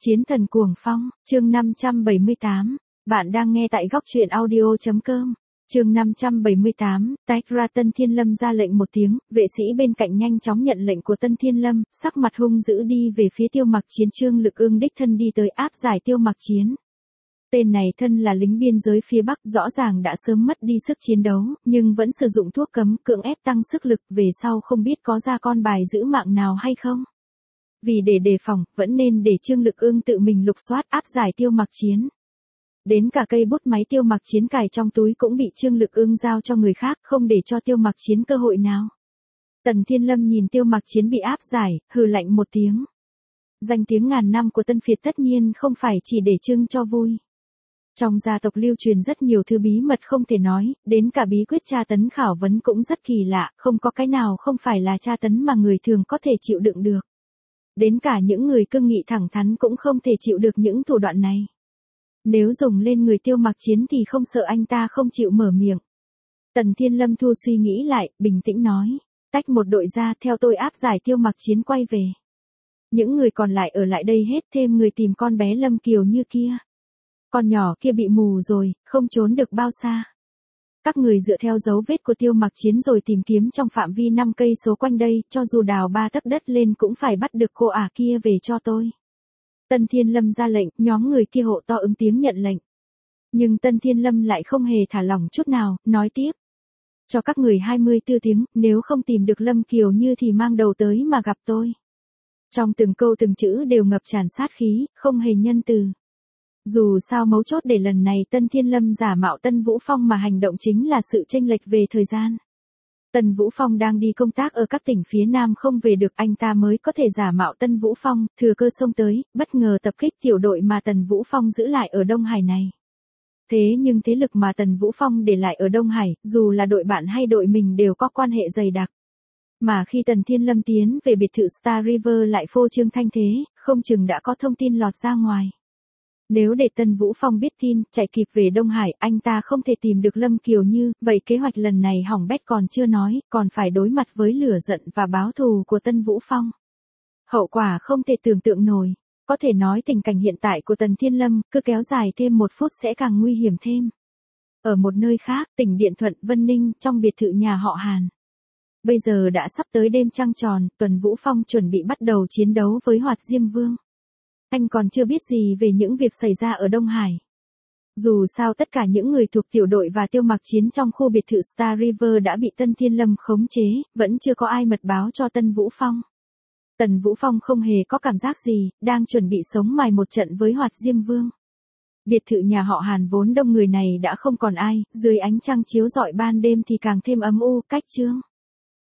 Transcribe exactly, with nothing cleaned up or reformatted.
Chiến thần cuồng phong, chương năm trăm bảy mươi tám. Bạn đang nghe tại góc truyện audio.com. Chương năm trăm bảy mươi tám, tách ra. Tân Thiên Lâm ra lệnh một tiếng, vệ sĩ bên cạnh nhanh chóng nhận lệnh của Tân Thiên Lâm, sắc mặt hung dữ đi về phía Tiêu Mặc Chiến. Trương Lực Ương đích thân đi tới áp giải Tiêu Mặc Chiến. Tên này thân là lính biên giới phía Bắc, rõ ràng đã sớm mất đi sức chiến đấu, nhưng vẫn sử dụng thuốc cấm cưỡng ép tăng sức lực, về sau không biết có ra con bài giữ mạng nào hay không. Vì để đề phòng, vẫn nên để Trương Lực Ương tự mình lục soát áp giải Tiêu Mặc Chiến. Đến cả cây bút máy Tiêu Mặc Chiến cài trong túi cũng bị Trương Lực Ương giao cho người khác, không để cho Tiêu Mặc Chiến cơ hội nào. Tần Thiên Lâm nhìn Tiêu Mặc Chiến bị áp giải, hừ lạnh một tiếng. Danh tiếng ngàn năm của Tân Việt tất nhiên không phải chỉ để trưng cho vui. Trong gia tộc lưu truyền rất nhiều thứ bí mật không thể nói, đến cả bí quyết tra tấn khảo vấn cũng rất kỳ lạ, không có cái nào không phải là tra tấn mà người thường có thể chịu đựng được. Đến cả những người cương nghị thẳng thắn cũng không thể chịu được những thủ đoạn này. Nếu dùng lên người Tiêu Mặc Chiến thì không sợ anh ta không chịu mở miệng. Tần Thiên Lâm thu suy nghĩ lại, bình tĩnh nói, tách một đội ra theo tôi áp giải Tiêu Mặc Chiến quay về. Những người còn lại ở lại đây hết, thêm người tìm con bé Lâm Kiều Như kia. Con nhỏ kia bị mù rồi, không trốn được bao xa. Các người dựa theo dấu vết của Tiêu Mặc Chiến rồi tìm kiếm trong phạm vi năm cây số quanh đây, cho dù đào ba tấc đất lên cũng phải bắt được cô ả kia về cho tôi. Tân Thiên Lâm ra lệnh, nhóm người kia hộ to ứng tiếng nhận lệnh. Nhưng Tân Thiên Lâm lại không hề thả lỏng chút nào, nói tiếp. Cho các người hai mươi tư tiếng, nếu không tìm được Lâm Kiều Như thì mang đầu tới mà gặp tôi. Trong từng câu từng chữ đều ngập tràn sát khí, không hề nhân từ. Dù sao mấu chốt để lần này Tân Thiên Lâm giả mạo Tân Vũ Phong mà hành động chính là sự chênh lệch về thời gian. Tân Vũ Phong đang đi công tác ở các tỉnh phía Nam không về được, anh ta mới có thể giả mạo Tân Vũ Phong, thừa cơ xông tới, bất ngờ tập kích tiểu đội mà Tần Vũ Phong giữ lại ở Đông Hải này. Thế nhưng thế lực mà Tần Vũ Phong để lại ở Đông Hải, dù là đội bạn hay đội mình đều có quan hệ dày đặc. Mà khi Tần Thiên Lâm tiến về biệt thự Star River lại phô trương thanh thế, không chừng đã có thông tin lọt ra ngoài. Nếu để Tân Vũ Phong biết tin, chạy kịp về Đông Hải, anh ta không thể tìm được Lâm Kiều Như, vậy kế hoạch lần này hỏng bét còn chưa nói, còn phải đối mặt với lửa giận và báo thù của Tân Vũ Phong. Hậu quả không thể tưởng tượng nổi, có thể nói tình cảnh hiện tại của Tần Thiên Lâm, cứ kéo dài thêm một phút sẽ càng nguy hiểm thêm. Ở một nơi khác, tỉnh Điện Thuận, Vân Ninh, trong biệt thự nhà họ Hàn. Bây giờ đã sắp tới đêm trăng tròn, Tần Vũ Phong chuẩn bị bắt đầu chiến đấu với Hoạt Diêm Vương. Anh còn chưa biết gì về những việc xảy ra ở Đông Hải. Dù sao tất cả những người thuộc tiểu đội và Tiêu Mặc Chiến trong khu biệt thự Star River đã bị Tân Thiên Lâm khống chế, vẫn chưa có ai mật báo cho Tân Vũ Phong. Tần Vũ Phong không hề có cảm giác gì, đang chuẩn bị sống mài một trận với Hoạt Diêm Vương. Biệt thự nhà họ Hàn vốn đông người này đã không còn ai, dưới ánh trăng chiếu rọi ban đêm thì càng thêm ấm u, cách chương.